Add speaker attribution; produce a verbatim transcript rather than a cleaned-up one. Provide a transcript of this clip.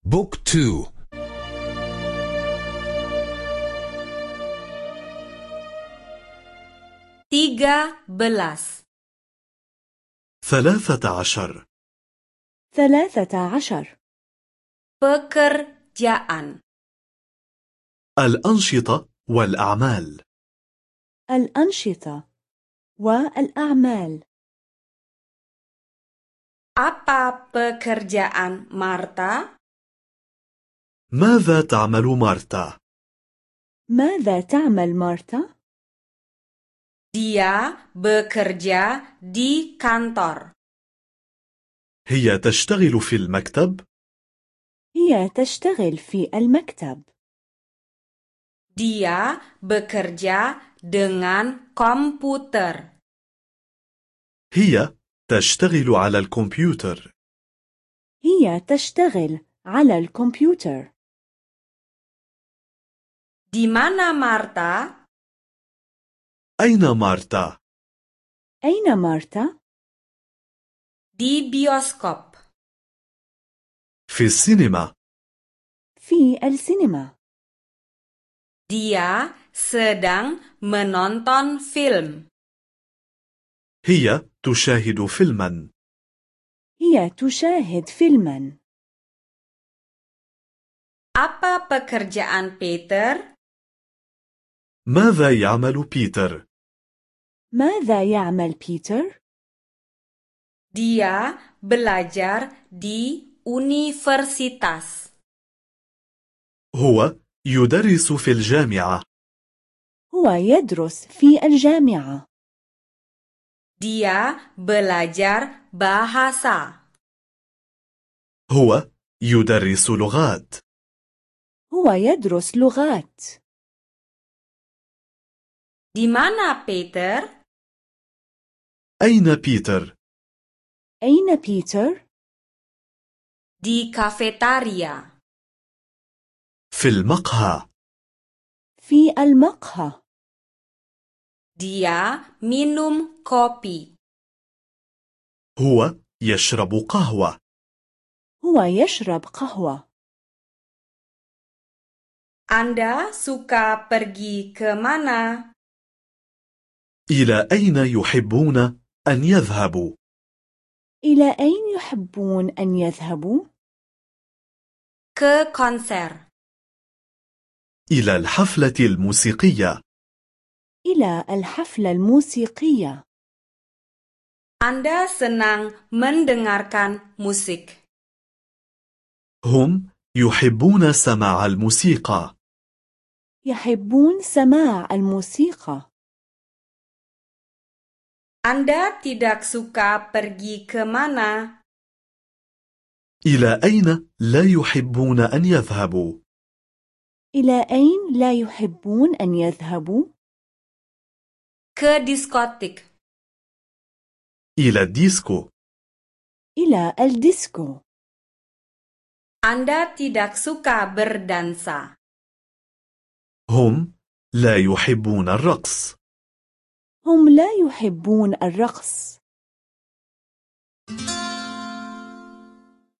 Speaker 1: بوك تو.
Speaker 2: Tiga belas.
Speaker 3: ثلاثة عشر.
Speaker 4: ثلاثة عشر.
Speaker 2: Pekerjaan.
Speaker 3: الأنشطة والأعمال.
Speaker 4: الأنشطة والأعمال.
Speaker 2: Apa pekerjaan Marta?
Speaker 3: ماذا تعمل مارتا؟
Speaker 4: ماذا تعمل مارتا؟
Speaker 2: Dia bekerja di kantor.
Speaker 3: هي تشتغل في المكتب.
Speaker 4: هي تشتغل في المكتب.
Speaker 2: Dia bekerja dengan komputer.
Speaker 3: هي تشتغل على الكمبيوتر.
Speaker 4: هي تشتغل على الكمبيوتر.
Speaker 2: Di mana Marta?
Speaker 3: أين مارتا؟
Speaker 4: أين مارتا؟
Speaker 2: Di bioskop.
Speaker 3: في السينما.
Speaker 4: في السينما.
Speaker 2: Dia sedang menonton film.
Speaker 3: هي تشاهد فيلما.
Speaker 4: هي تشاهد فيلما.
Speaker 2: Apa pekerjaan Peter?
Speaker 3: ماذا يعمل بيتر؟
Speaker 4: ماذا يعمل بيتر؟
Speaker 2: Dia belajar di universitas.
Speaker 3: هو يدرس في الجامعة.
Speaker 4: هو يدرس في الجامعة.
Speaker 2: Dia belajar bahasa.
Speaker 3: هو يدرس لغات.
Speaker 4: هو يدرس لغات.
Speaker 2: Di mana Peter?
Speaker 3: أين بيتر؟
Speaker 4: أين بيتر؟
Speaker 2: Di kafetaria.
Speaker 3: في المقهى.
Speaker 4: في المقهى.
Speaker 2: Dia minum kopi.
Speaker 3: هو يشرب قهوة.
Speaker 4: هو يشرب قهوة.
Speaker 2: Anda suka pergi ke mana?
Speaker 3: إلى أين يحبون أن يذهبوا؟
Speaker 4: إلى أين يحبون أن يذهبوا؟
Speaker 2: Ke konser.
Speaker 3: إلى الحفلة الموسيقية.
Speaker 4: إلى الحفلة الموسيقية.
Speaker 2: Anda senang mendengarkan musik.
Speaker 3: هم يحبون سماع الموسيقى.
Speaker 4: يحبون سماع الموسيقى.
Speaker 2: Anda tidak suka pergi ke mana?
Speaker 3: إلى أين لا يحبون أن يذهبوا؟
Speaker 4: إلى أين لا يحبون أن يذهبوا؟
Speaker 2: Ke diskotik.
Speaker 3: إلى الديسكو.
Speaker 4: إلى الديسكو.
Speaker 2: Anda tidak suka berdansa.
Speaker 3: هم لا يحبون الرقص.
Speaker 4: هم لا يحبون الرقص.